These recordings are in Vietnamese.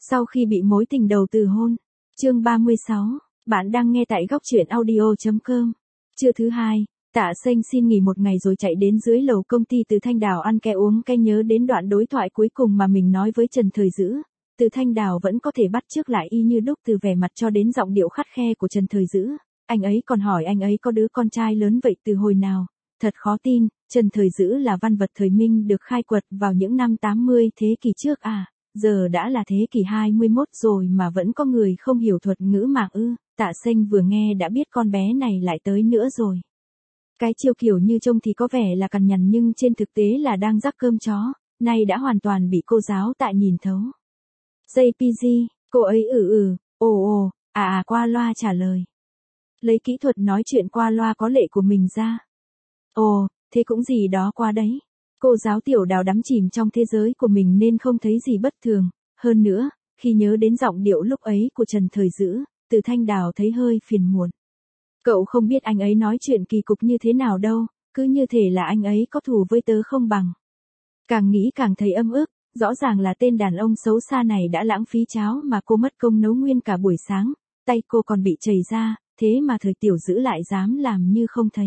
Sau khi bị mối tình đầu từ hôn. Chương 36. Bạn đang nghe tại góc truyện audio.com. Trưa thứ hai, Tạ Xanh xin nghỉ một ngày rồi chạy đến dưới lầu công ty Từ Thanh Đào ăn ké uống ké, nhớ đến đoạn đối thoại cuối cùng mà mình nói với Trần Thời Dữ. Từ Thanh Đào vẫn có thể bắt chước lại y như đúc, từ vẻ mặt cho đến giọng điệu khắt khe của Trần Thời Dữ. Anh ấy còn hỏi anh ấy có đứa con trai lớn vậy từ hồi nào. Thật khó tin, Trần Thời Dữ là văn vật thời Minh được khai quật vào những năm 80 thế kỷ trước à. Giờ đã là thế kỷ 21 rồi mà vẫn có người không hiểu thuật ngữ mạng ư. Tạ Xanh vừa nghe đã biết con bé này lại tới nữa rồi. Cái chiêu kiểu như trông thì có vẻ là cằn nhằn nhưng trên thực tế là đang rắc cơm chó, nay đã hoàn toàn bị cô giáo Tạ nhìn thấu. JPG, cô ấy qua loa trả lời. Lấy kỹ thuật nói chuyện qua loa có lệ của mình ra. Ồ, thế cũng gì đó qua đấy. Cô giáo Tiểu Đào đắm chìm trong thế giới của mình nên không thấy gì bất thường. Hơn nữa, khi nhớ đến giọng điệu lúc ấy của Trần Thời Dữ, Từ Thanh Đào thấy hơi phiền muộn. Cậu không biết anh ấy nói chuyện kỳ cục như thế nào đâu, cứ như thể là anh ấy có thù với tớ không bằng. Càng nghĩ càng thấy âm ức, rõ ràng là tên đàn ông xấu xa này đã lãng phí cháo mà cô mất công nấu nguyên cả buổi sáng, tay cô còn bị chảy ra, thế mà Thời Tiểu Dữ lại dám làm như không thấy.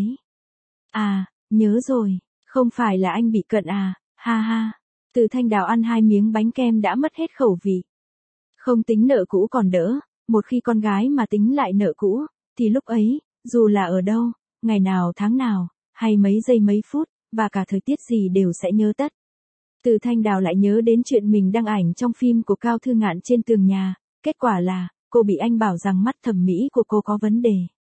À, nhớ rồi, không phải là anh bị cận à, ha ha. Từ Thanh Đào ăn 2 miếng bánh kem đã mất hết khẩu vị. Không tính nợ cũ còn đỡ, một khi con gái mà tính lại nợ cũ, thì lúc ấy, dù là ở đâu, ngày nào tháng nào, hay mấy giây mấy phút, và cả thời tiết gì đều sẽ nhớ tất. Từ Thanh Đào lại nhớ đến chuyện mình đăng ảnh trong phim của Cao Thư Ngạn trên tường nhà, kết quả là, cô bị anh bảo rằng mắt thẩm mỹ của cô có vấn đề.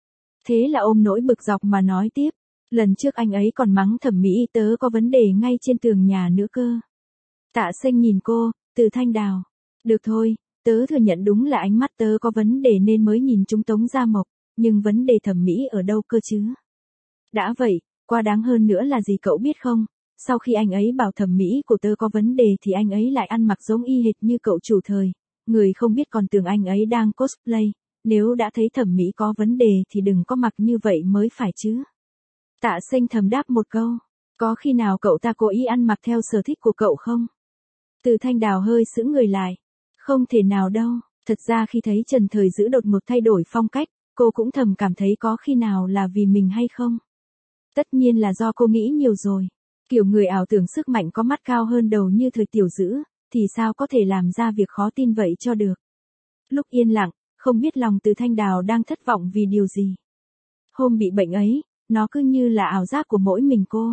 Thế là ôm nỗi bực dọc mà nói tiếp, lần trước anh ấy còn mắng thẩm mỹ tớ có vấn đề ngay trên tường nhà nữa cơ. Tạ Xanh nhìn cô, Từ Thanh Đào. Được thôi, tớ thừa nhận đúng là ánh mắt tớ có vấn đề nên mới nhìn chúng Tống Gia Mộc, nhưng vấn đề thẩm mỹ ở đâu cơ chứ? Đã vậy, quá đáng hơn nữa là gì cậu biết không? Sau khi anh ấy bảo thẩm mỹ của tớ có vấn đề thì anh ấy lại ăn mặc giống y hệt như cậu chủ Thời. Người không biết còn tưởng anh ấy đang cosplay, nếu đã thấy thẩm mỹ có vấn đề thì đừng có mặc như vậy mới phải chứ. Tạ Xanh thầm đáp một câu, có khi nào cậu ta cố ý ăn mặc theo sở thích của cậu không? Từ Thanh Đào hơi sững người lại. Không thể nào đâu, thật ra khi thấy Trần Thời Dữ đột ngột thay đổi phong cách, cô cũng thầm cảm thấy có khi nào là vì mình hay không? Tất nhiên là do cô nghĩ nhiều rồi. Kiểu người ảo tưởng sức mạnh có mắt cao hơn đầu như Thời Tiểu Dữ, thì sao có thể làm ra việc khó tin vậy cho được? Lúc yên lặng, không biết lòng Từ Thanh Đào đang thất vọng vì điều gì. Hôm bị bệnh ấy, nó cứ như là ảo giác của mỗi mình cô.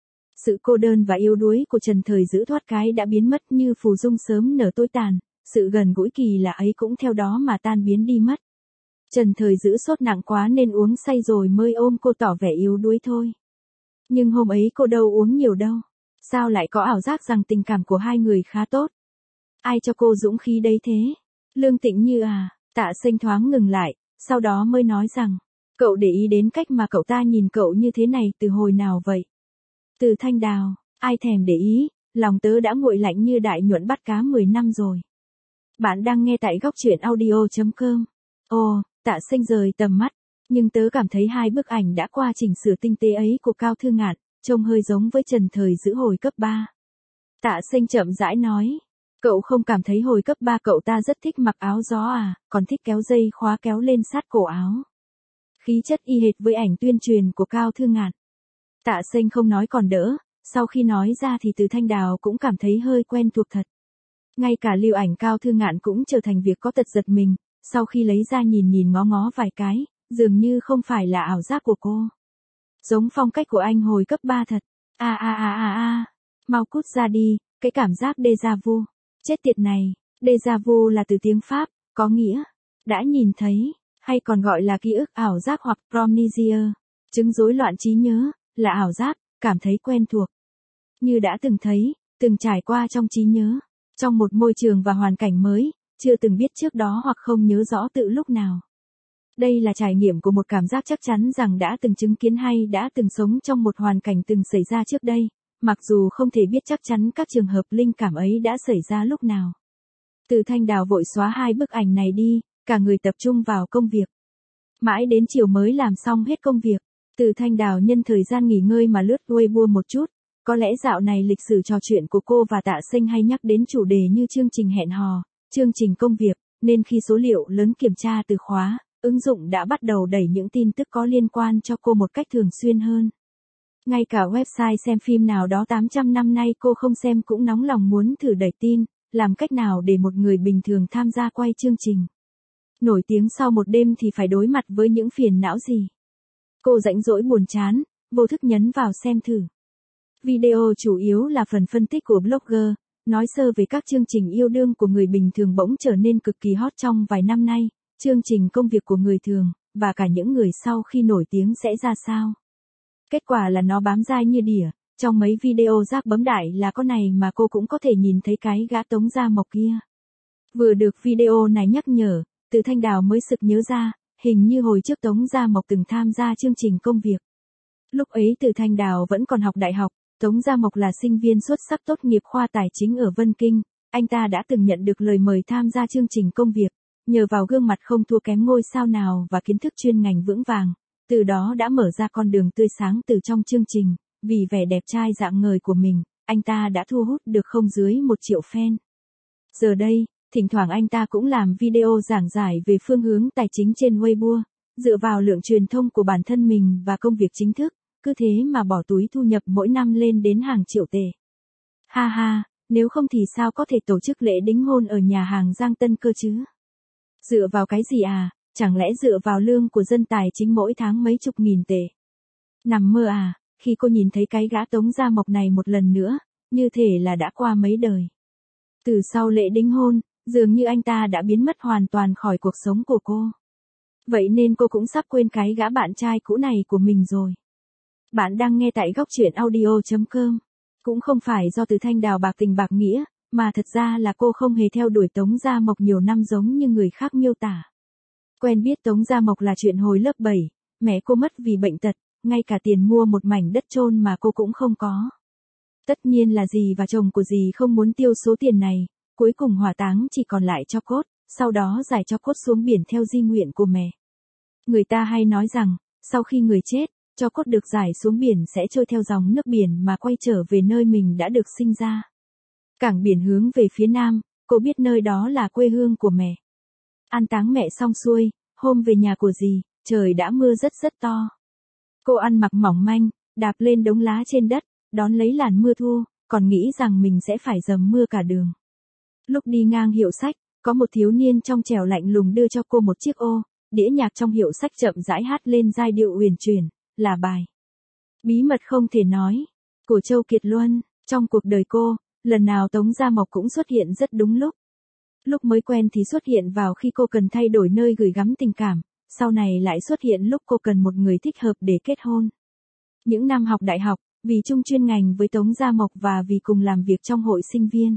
Sự cô đơn và yếu đuối của Trần Thời Dữ thoát cái đã biến mất như phù dung sớm nở tối tàn, sự gần gũi kỳ lạ ấy cũng theo đó mà tan biến đi mất. Trần Thời Dữ sốt nặng quá nên uống say rồi mới ôm cô tỏ vẻ yếu đuối thôi. Nhưng hôm ấy cô đâu uống nhiều đâu. Sao lại có ảo giác rằng tình cảm của hai người khá tốt? Ai cho cô dũng khí đấy thế? Lương Tĩnh Như à? Tạ Xanh thoáng ngừng lại, sau đó mới nói rằng, cậu để ý đến cách mà cậu ta nhìn cậu như thế này từ hồi nào vậy? Từ Thanh Đào, ai thèm để ý, lòng tớ đã nguội lạnh như đại nhuận bắt cá 10 năm rồi. Bạn đang nghe tại góc truyện audio.com. Ồ, Tạ Xanh rời tầm mắt, nhưng tớ cảm thấy 2 bức ảnh đã qua chỉnh sửa tinh tế ấy của Cao Thư Ngạn, trông hơi giống với Trần Thời Dữ hồi cấp 3. Tạ Xanh chậm rãi nói, cậu không cảm thấy hồi cấp 3 cậu ta rất thích mặc áo gió à, còn thích kéo dây khóa kéo lên sát cổ áo. Khí chất y hệt với ảnh tuyên truyền của Cao Thư Ngạn. Tạ Xanh không nói còn đỡ, sau khi nói ra thì Từ Thanh Đào cũng cảm thấy hơi quen thuộc thật. Ngay cả lưu ảnh Cao Thư Ngạn cũng trở thành việc có tật giật mình, sau khi lấy ra nhìn ngó ngó vài cái, dường như không phải là ảo giác của cô. Giống phong cách của anh hồi cấp 3 thật. Mau cút ra đi, cái cảm giác déjà vu. Chết tiệt này, déjà vu là từ tiếng Pháp, có nghĩa đã nhìn thấy, hay còn gọi là ký ức ảo giác hoặc promnesia, chứng rối loạn trí nhớ, là ảo giác, cảm thấy quen thuộc. Như đã từng thấy, từng trải qua trong trí nhớ, trong một môi trường và hoàn cảnh mới, chưa từng biết trước đó hoặc không nhớ rõ tự lúc nào. Đây là trải nghiệm của một cảm giác chắc chắn rằng đã từng chứng kiến hay đã từng sống trong một hoàn cảnh từng xảy ra trước đây, mặc dù không thể biết chắc chắn các trường hợp linh cảm ấy đã xảy ra lúc nào. Từ Thanh Đào vội xóa 2 bức ảnh này đi, cả người tập trung vào công việc. Mãi đến chiều mới làm xong hết công việc. Từ Thanh Đào nhân thời gian nghỉ ngơi mà lướt Weibo một chút. Có lẽ dạo này lịch sử trò chuyện của cô và Tạ Xanh hay nhắc đến chủ đề như chương trình hẹn hò, chương trình công việc, nên khi số liệu lớn kiểm tra từ khóa, ứng dụng đã bắt đầu đẩy những tin tức có liên quan cho cô một cách thường xuyên hơn. Ngay cả website xem phim nào đó 800 năm nay cô không xem cũng nóng lòng muốn thử đẩy tin, làm cách nào để một người bình thường tham gia quay chương trình. Nổi tiếng sau một đêm thì phải đối mặt với những phiền não gì. Cô rãnh rỗi buồn chán, vô thức nhấn vào xem thử. Video chủ yếu là phần phân tích của blogger, nói sơ về các chương trình yêu đương của người bình thường bỗng trở nên cực kỳ hot trong vài năm nay, chương trình công việc của người thường, và cả những người sau khi nổi tiếng sẽ ra sao. Kết quả là nó bám dai như đỉa, trong mấy video rác bấm đại là con này mà cô cũng có thể nhìn thấy cái gã Tống Gia Mộc kia. Vừa được video này nhắc nhở, Từ Thanh Đào mới sực nhớ ra, hình như hồi trước Tống Gia Mộc từng tham gia chương trình công việc. Lúc ấy Từ Thanh Đào vẫn còn học đại học, Tống Gia Mộc là sinh viên xuất sắc tốt nghiệp khoa tài chính ở Vân Kinh, anh ta đã từng nhận được lời mời tham gia chương trình công việc, nhờ vào gương mặt không thua kém ngôi sao nào và kiến thức chuyên ngành vững vàng, từ đó đã mở ra con đường tươi sáng từ trong chương trình, vì vẻ đẹp trai rạng ngời của mình, anh ta đã thu hút được không dưới 1 triệu fan. Giờ đây, thỉnh thoảng anh ta cũng làm video giảng giải về phương hướng tài chính trên Weibo, dựa vào lượng truyền thông của bản thân mình và công việc chính thức, cứ thế mà bỏ túi thu nhập mỗi năm lên đến hàng triệu tệ. Ha ha, nếu không thì sao có thể tổ chức lễ đính hôn ở nhà hàng Giang Tân cơ chứ? Dựa vào cái gì à, chẳng lẽ dựa vào lương của dân tài chính mỗi tháng mấy chục nghìn tệ? Nằm mơ à, khi cô nhìn thấy cái gã Tống Gia Mộc này một lần nữa, như thể là đã qua mấy đời. Từ sau lễ đính hôn, dường như anh ta đã biến mất hoàn toàn khỏi cuộc sống của cô. Vậy nên cô cũng sắp quên cái gã bạn trai cũ này của mình rồi. Bạn đang nghe tại góc truyện audio.com. Cũng không phải do Từ Thanh Đào bạc tình bạc nghĩa, mà thật ra là cô không hề theo đuổi Tống Gia Mộc nhiều năm giống như người khác miêu tả. Quen biết Tống Gia Mộc là chuyện hồi lớp 7, mẹ cô mất vì bệnh tật, ngay cả tiền mua một mảnh đất chôn mà cô cũng không có. Tất nhiên là dì và chồng của dì không muốn tiêu số tiền này, cuối cùng hỏa táng chỉ còn lại tro cốt, sau đó giải tro cốt xuống biển theo di nguyện của mẹ. Người ta hay nói rằng, sau khi người chết, tro cốt được giải xuống biển sẽ trôi theo dòng nước biển mà quay trở về nơi mình đã được sinh ra. Cảng biển hướng về phía nam, cô biết nơi đó là quê hương của mẹ. An táng mẹ xong xuôi, hôm về nhà của dì, trời đã mưa rất rất to. Cô ăn mặc mỏng manh, đạp lên đống lá trên đất, đón lấy làn mưa thua, còn nghĩ rằng mình sẽ phải dầm mưa cả đường. Lúc đi ngang hiệu sách, có một thiếu niên trong trẻo lạnh lùng đưa cho cô một chiếc ô, đĩa nhạc trong hiệu sách chậm rãi hát lên giai điệu uyển chuyển, là bài Bí mật không thể nói, của Châu Kiệt Luân. Trong cuộc đời cô, lần nào Tống Gia Mộc cũng xuất hiện rất đúng lúc. Lúc mới quen thì xuất hiện vào khi cô cần thay đổi nơi gửi gắm tình cảm, sau này lại xuất hiện lúc cô cần một người thích hợp để kết hôn. Những năm học đại học, vì chung chuyên ngành với Tống Gia Mộc và vì cùng làm việc trong hội sinh viên.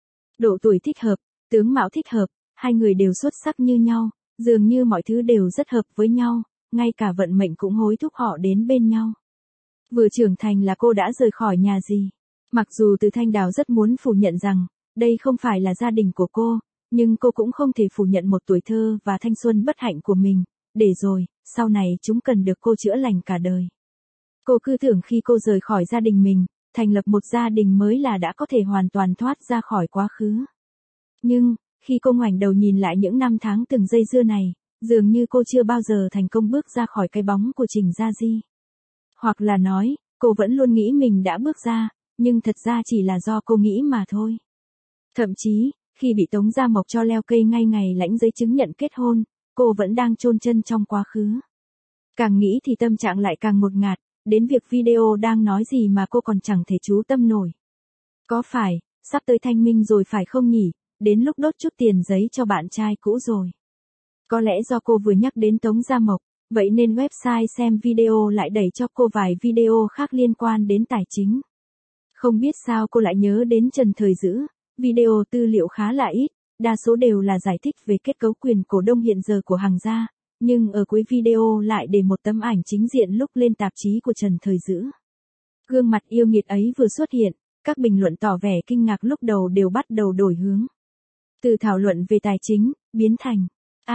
Độ tuổi thích hợp, tướng mạo thích hợp, hai người đều xuất sắc như nhau, dường như mọi thứ đều rất hợp với nhau, ngay cả vận mệnh cũng hối thúc họ đến bên nhau. Vừa trưởng thành là cô đã rời khỏi nhà dì. Mặc dù Từ Thanh Đào rất muốn phủ nhận rằng, đây không phải là gia đình của cô, nhưng cô cũng không thể phủ nhận một tuổi thơ và thanh xuân bất hạnh của mình, để rồi, sau này chúng cần được cô chữa lành cả đời. Cô cứ tưởng khi cô rời khỏi gia đình mình, thành lập một gia đình mới là đã có thể hoàn toàn thoát ra khỏi quá khứ. Nhưng, khi cô ngoảnh đầu nhìn lại những năm tháng từng dây dưa này, dường như cô chưa bao giờ thành công bước ra khỏi cái bóng của Trình Gia Di. Hoặc là nói, cô vẫn luôn nghĩ mình đã bước ra, nhưng thật ra chỉ là do cô nghĩ mà thôi. Thậm chí, khi bị Tống Gia Mộc cho leo cây ngay ngày lãnh giấy chứng nhận kết hôn, cô vẫn đang chôn chân trong quá khứ. Càng nghĩ thì tâm trạng lại càng ngột ngạt, đến việc video đang nói gì mà cô còn chẳng thể chú tâm nổi. Có phải, sắp tới thanh minh rồi phải không nhỉ, đến lúc đốt chút tiền giấy cho bạn trai cũ rồi. Có lẽ do cô vừa nhắc đến Tống Gia Mộc, vậy nên website xem video lại đẩy cho cô vài video khác liên quan đến tài chính. Không biết sao cô lại nhớ đến Trần Thời Dữ, video tư liệu khá là ít, đa số đều là giải thích về kết cấu quyền cổ đông hiện giờ của Hằng gia, nhưng ở cuối video lại để một tấm ảnh chính diện lúc lên tạp chí của Trần Thời Dữ. Gương mặt yêu nghiệt ấy vừa xuất hiện, các bình luận tỏ vẻ kinh ngạc lúc đầu đều bắt đầu đổi hướng. Từ thảo luận về tài chính, biến thành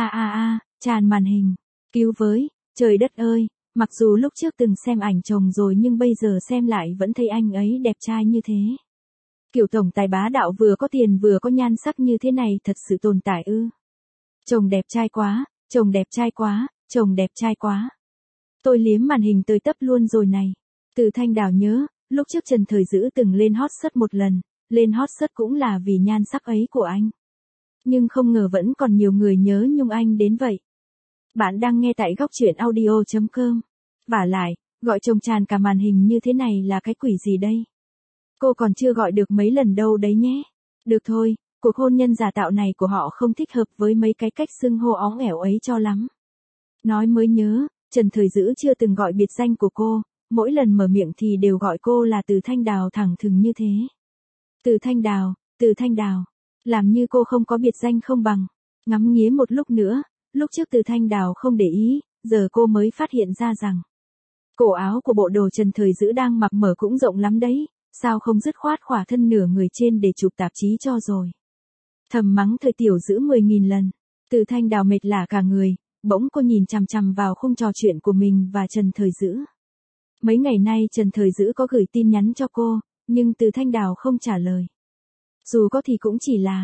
tràn màn hình, cứu với, trời đất ơi, mặc dù lúc trước từng xem ảnh chồng rồi nhưng bây giờ xem lại vẫn thấy anh ấy đẹp trai như thế. Kiểu tổng tài bá đạo vừa có tiền vừa có nhan sắc như thế này thật sự tồn tại ư? Chồng đẹp trai quá, chồng đẹp trai quá, chồng đẹp trai quá. Tôi liếm màn hình tới tấp luôn rồi này. Từ Thanh Đào nhớ, lúc trước Trần Thời Dữ từng lên hot search một lần, lên hot search cũng là vì nhan sắc ấy của anh. Nhưng không ngờ vẫn còn nhiều người nhớ nhung anh đến vậy. Bạn đang nghe tại góc truyện audio.com. Vả lại, gọi chồng tràn cả màn hình như thế này là cái quỷ gì đây? Cô còn chưa gọi được mấy lần đâu đấy nhé. Được thôi, cuộc hôn nhân giả tạo này của họ không thích hợp với mấy cái cách xưng hô óng ẻo ấy cho lắm. Nói mới nhớ, Trần Thời Dữ chưa từng gọi biệt danh của cô, mỗi lần mở miệng thì đều gọi cô là Từ Thanh Đào thẳng thừng như thế. Từ Thanh Đào, Từ Thanh Đào. Làm như cô không có biệt danh không bằng. Ngắm nghía một lúc nữa, lúc trước Từ Thanh Đào không để ý, giờ cô mới phát hiện ra rằng cổ áo của bộ đồ Trần Thời Dữ đang mặc mở cũng rộng lắm đấy, sao không dứt khoát khỏa thân nửa người trên để chụp tạp chí cho rồi. Thầm mắng Thời Tiểu Dữ 10.000 lần, Từ Thanh Đào mệt lả cả người, bỗng cô nhìn chằm chằm vào khung trò chuyện của mình và Trần Thời Dữ. Mấy ngày nay Trần Thời Dữ có gửi tin nhắn cho cô, nhưng Từ Thanh Đào không trả lời. Dù có thì cũng chỉ là,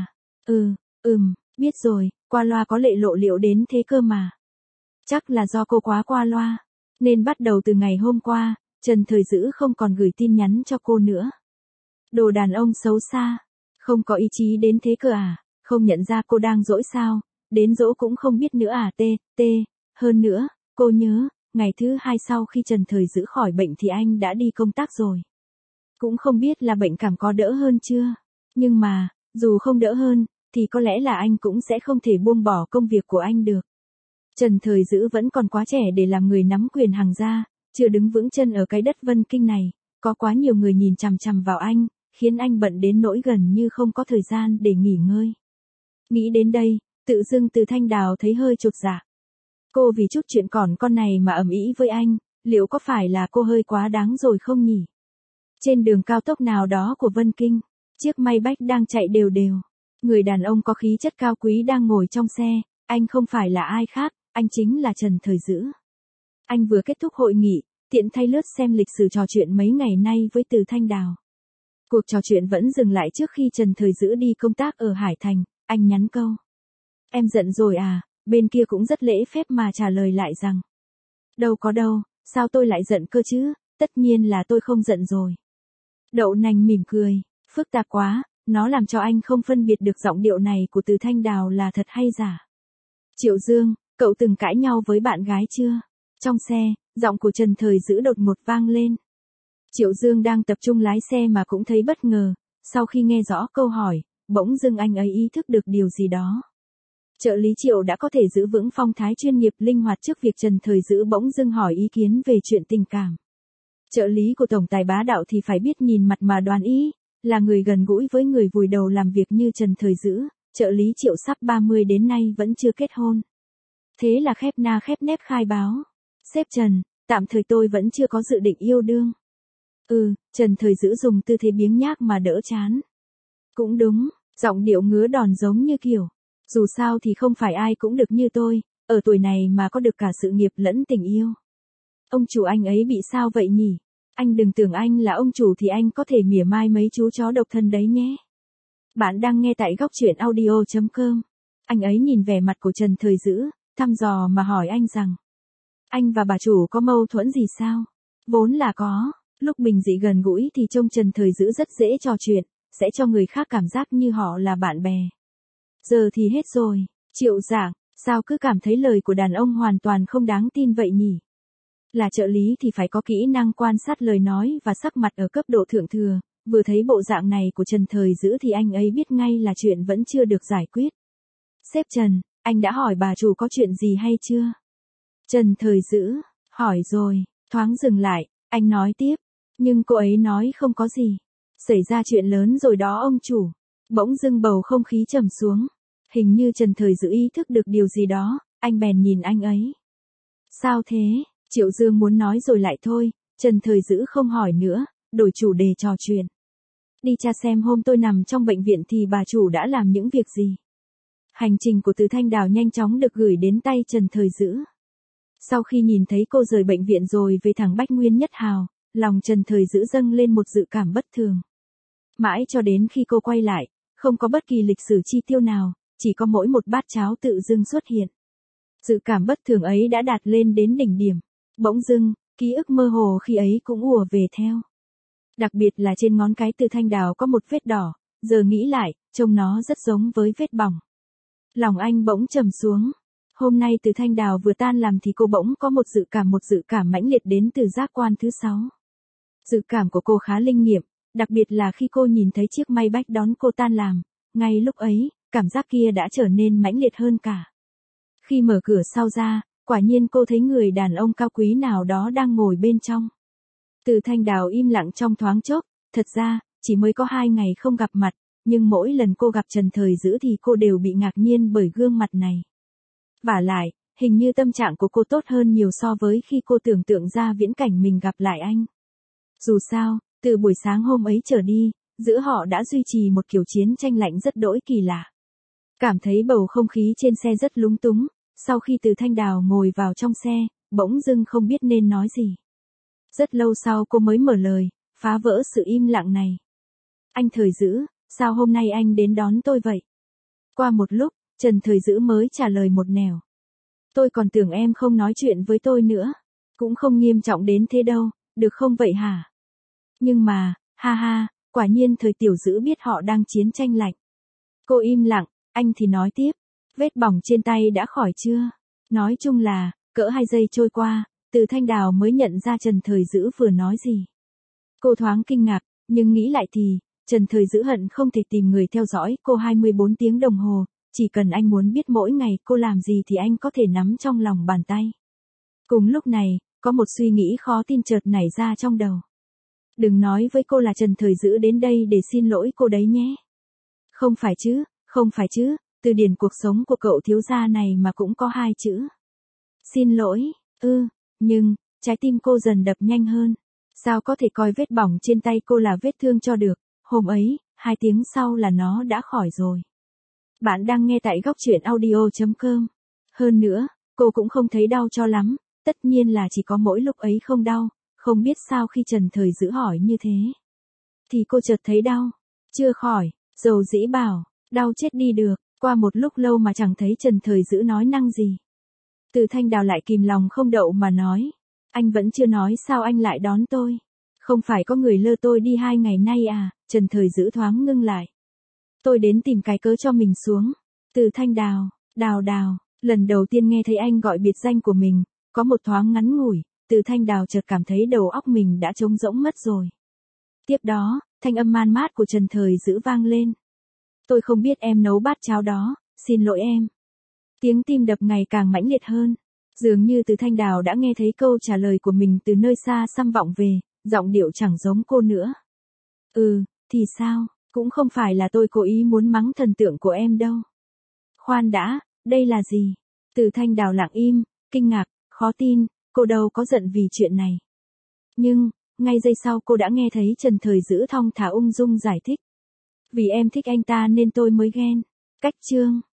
biết rồi, qua loa có lệ lộ liễu đến thế cơ mà. Chắc là do cô quá qua loa, nên bắt đầu từ ngày hôm qua, Trần Thời Dữ không còn gửi tin nhắn cho cô nữa. Đồ đàn ông xấu xa, không có ý chí đến thế cơ à, không nhận ra cô đang dỗi sao, đến dỗ cũng không biết nữa à hơn nữa, cô nhớ, ngày thứ 2 sau khi Trần Thời Dữ khỏi bệnh thì anh đã đi công tác rồi. Cũng không biết là bệnh cảm có đỡ hơn chưa, nhưng mà, dù không đỡ hơn, thì có lẽ là anh cũng sẽ không thể buông bỏ công việc của anh được. Trần Thời Dữ vẫn còn quá trẻ để làm người nắm quyền hàng gia, chưa đứng vững chân ở cái đất Vân Kinh này, có quá nhiều người nhìn chằm chằm vào anh, khiến anh bận đến nỗi gần như không có thời gian để nghỉ ngơi. Nghĩ đến đây, tự dưng Từ Thanh Đào thấy hơi chột dạ. Cô vì chút chuyện còn con này mà ầm ĩ với anh, liệu có phải là cô hơi quá đáng rồi không nhỉ? Trên đường cao tốc nào đó của Vân Kinh, chiếc Maybach đang chạy đều đều. Người đàn ông có khí chất cao quý đang ngồi trong xe, anh không phải là ai khác, anh chính là Trần Thời Dữ. Anh vừa kết thúc hội nghị, tiện thay lướt xem lịch sử trò chuyện mấy ngày nay với Từ Thanh Đào. Cuộc trò chuyện vẫn dừng lại trước khi Trần Thời Dữ đi công tác ở Hải Thành, anh nhắn câu. Em giận rồi à, bên kia cũng rất lễ phép mà trả lời lại rằng. Đâu có đâu, sao tôi lại giận cơ chứ, tất nhiên là tôi không giận rồi. Đậu nành mỉm cười, phức tạp quá, nó làm cho anh không phân biệt được giọng điệu này của Từ Thanh Đào là thật hay giả. Triệu Dương, cậu từng cãi nhau với bạn gái chưa? Trong xe, giọng của Trần Thời Dữ đột ngột vang lên. Triệu Dương đang tập trung lái xe mà cũng thấy bất ngờ, sau khi nghe rõ câu hỏi, bỗng dưng anh ấy ý thức được điều gì đó. Trợ lý Triệu đã có thể giữ vững phong thái chuyên nghiệp linh hoạt trước việc Trần Thời Dữ bỗng dưng hỏi ý kiến về chuyện tình cảm. Trợ lý của tổng tài bá đạo thì phải biết nhìn mặt mà đoán ý, là người gần gũi với người vùi đầu làm việc như Trần Thời Dữ, trợ lý Triệu sắp 30 đến nay vẫn chưa kết hôn. Thế là khép na khép nép khai báo. Sếp Trần, tạm thời tôi vẫn chưa có dự định yêu đương. Trần Thời Dữ dùng tư thế biếng nhác mà đỡ chán. Cũng đúng, giọng điệu ngứa đòn giống như kiểu. Dù sao thì không phải ai cũng được như tôi, ở tuổi này mà có được cả sự nghiệp lẫn tình yêu. Ông chủ anh ấy bị sao vậy nhỉ? Anh đừng tưởng anh là ông chủ thì anh có thể mỉa mai mấy chú chó độc thân đấy nhé. Bạn đang nghe tại góc truyện audio.com. Anh ấy nhìn vẻ mặt của Trần Thời Dữ, thăm dò mà hỏi anh rằng. Anh và bà chủ có mâu thuẫn gì sao? Vốn là có, lúc bình dị gần gũi thì trông Trần Thời Dữ rất dễ trò chuyện, sẽ cho người khác cảm giác như họ là bạn bè. Giờ thì hết rồi, Triệu Giảng, sao cứ cảm thấy lời của đàn ông hoàn toàn không đáng tin vậy nhỉ? Là trợ lý thì phải có kỹ năng quan sát lời nói và sắc mặt ở cấp độ thượng thừa, vừa thấy bộ dạng này của Trần Thời Dữ thì anh ấy biết ngay là chuyện vẫn chưa được giải quyết. Sếp Trần, anh đã hỏi bà chủ có chuyện gì hay chưa? Trần Thời Dữ, hỏi rồi, thoáng dừng lại, anh nói tiếp, nhưng cô ấy nói không có gì. Xảy ra chuyện lớn rồi đó ông chủ. Bỗng dưng bầu không khí trầm xuống. Hình như Trần Thời Dữ ý thức được điều gì đó, anh bèn nhìn anh ấy. Sao thế? Triệu Dương muốn nói rồi lại thôi, Trần Thời Dữ không hỏi nữa, đổi chủ đề trò chuyện. Đi tra xem hôm tôi nằm trong bệnh viện thì bà chủ đã làm những việc gì. Hành trình của Từ Thanh Đào nhanh chóng được gửi đến tay Trần Thời Dữ. Sau khi nhìn thấy cô rời bệnh viện rồi về thẳng Bách Nguyên Nhất Hào, lòng Trần Thời Dữ dâng lên một dự cảm bất thường. Mãi cho đến khi cô quay lại, không có bất kỳ lịch sử chi tiêu nào, chỉ có mỗi một bát cháo tự dưng xuất hiện. Dự cảm bất thường ấy đã đạt lên đến đỉnh điểm. Bỗng dưng, ký ức mơ hồ khi ấy cũng ùa về theo. Đặc biệt là trên ngón cái Từ Thanh Đào có một vết đỏ, giờ nghĩ lại, trông nó rất giống với vết bỏng. Lòng anh bỗng trầm xuống. Hôm nay Từ Thanh Đào vừa tan làm thì cô bỗng có một dự cảm mãnh liệt đến từ giác quan thứ 6. Dự cảm của cô khá linh nghiệm, đặc biệt là khi cô nhìn thấy chiếc Maybach đón cô tan làm, ngay lúc ấy, cảm giác kia đã trở nên mãnh liệt hơn cả. Khi mở cửa sau ra, quả nhiên cô thấy người đàn ông cao quý nào đó đang ngồi bên trong. Từ Thanh Đào im lặng trong thoáng chốc, thật ra, chỉ mới có 2 ngày không gặp mặt, nhưng mỗi lần cô gặp Trần Thời Dữ thì cô đều bị ngạc nhiên bởi gương mặt này. Vả lại, hình như tâm trạng của cô tốt hơn nhiều so với khi cô tưởng tượng ra viễn cảnh mình gặp lại anh. Dù sao, từ buổi sáng hôm ấy trở đi, giữa họ đã duy trì một kiểu chiến tranh lạnh rất đỗi kỳ lạ. Cảm thấy bầu không khí trên xe rất lúng túng, sau khi Từ Thanh Đào ngồi vào trong xe, bỗng dưng không biết nên nói gì. Rất lâu sau cô mới mở lời, phá vỡ sự im lặng này. Anh Thời Dữ, sao hôm nay anh đến đón tôi vậy? Qua một lúc, Trần Thời Dữ mới trả lời một nẻo. Tôi còn tưởng em không nói chuyện với tôi nữa. Cũng không nghiêm trọng đến thế đâu, được không vậy hả? Nhưng mà, ha ha, quả nhiên Thời Tiểu Dữ biết họ đang chiến tranh lạnh. Cô im lặng, anh thì nói tiếp. Vết bỏng trên tay đã khỏi chưa? Nói chung là, cỡ 2 giây trôi qua, Từ Thanh Đào mới nhận ra Trần Thời Dữ vừa nói gì. Cô thoáng kinh ngạc, nhưng nghĩ lại thì, Trần Thời Dữ hận không thể tìm người theo dõi cô 24 tiếng đồng hồ, chỉ cần anh muốn biết mỗi ngày cô làm gì thì anh có thể nắm trong lòng bàn tay. Cùng lúc này, có một suy nghĩ khó tin chợt nảy ra trong đầu. Đừng nói với cô là Trần Thời Dữ đến đây để xin lỗi cô đấy nhé. Không phải chứ, không phải chứ, từ điển cuộc sống của cậu thiếu gia này mà cũng có 2 chữ. Xin lỗi, nhưng, trái tim cô dần đập nhanh hơn. Sao có thể coi vết bỏng trên tay cô là vết thương cho được, hôm ấy, 2 tiếng sau là nó đã khỏi rồi. Bạn đang nghe tại góc truyện audio.com. Hơn nữa, cô cũng không thấy đau cho lắm, tất nhiên là chỉ có mỗi lúc ấy không đau, không biết sao khi Trần Thời Dữ hỏi như thế. Thì cô chợt thấy đau, chưa khỏi, dầu dĩ bảo, đau chết đi được, qua một lúc lâu mà chẳng thấy Trần Thời Dữ nói năng gì. Từ Thanh Đào lại kìm lòng không đậu mà nói, anh vẫn chưa nói sao anh lại đón tôi. Không phải có người lơ tôi đi 2 ngày nay à? Trần Thời Dữ thoáng ngưng lại. Tôi đến tìm cái cớ cho mình xuống. Từ Thanh Đào, Đào, lần đầu tiên nghe thấy anh gọi biệt danh của mình, có một thoáng ngắn ngủi, Từ Thanh Đào chợt cảm thấy đầu óc mình đã trống rỗng mất rồi. Tiếp đó, thanh âm man mát của Trần Thời Dữ vang lên. Tôi không biết em nấu bát cháo đó, xin lỗi em. Tiếng tim đập ngày càng mãnh liệt hơn. Dường như Từ Thanh Đào đã nghe thấy câu trả lời của mình từ nơi xa xăm vọng về, giọng điệu chẳng giống cô nữa. Thì sao, cũng không phải là tôi cố ý muốn mắng thần tượng của em đâu. Khoan đã, đây là gì? Từ Thanh Đào lặng im, kinh ngạc, khó tin, cô đâu có giận vì chuyện này. Nhưng, ngay giây sau cô đã nghe thấy Trần Thời Dữ thong thả ung dung giải thích. Vì em thích anh ta nên tôi mới ghen. Cách chương.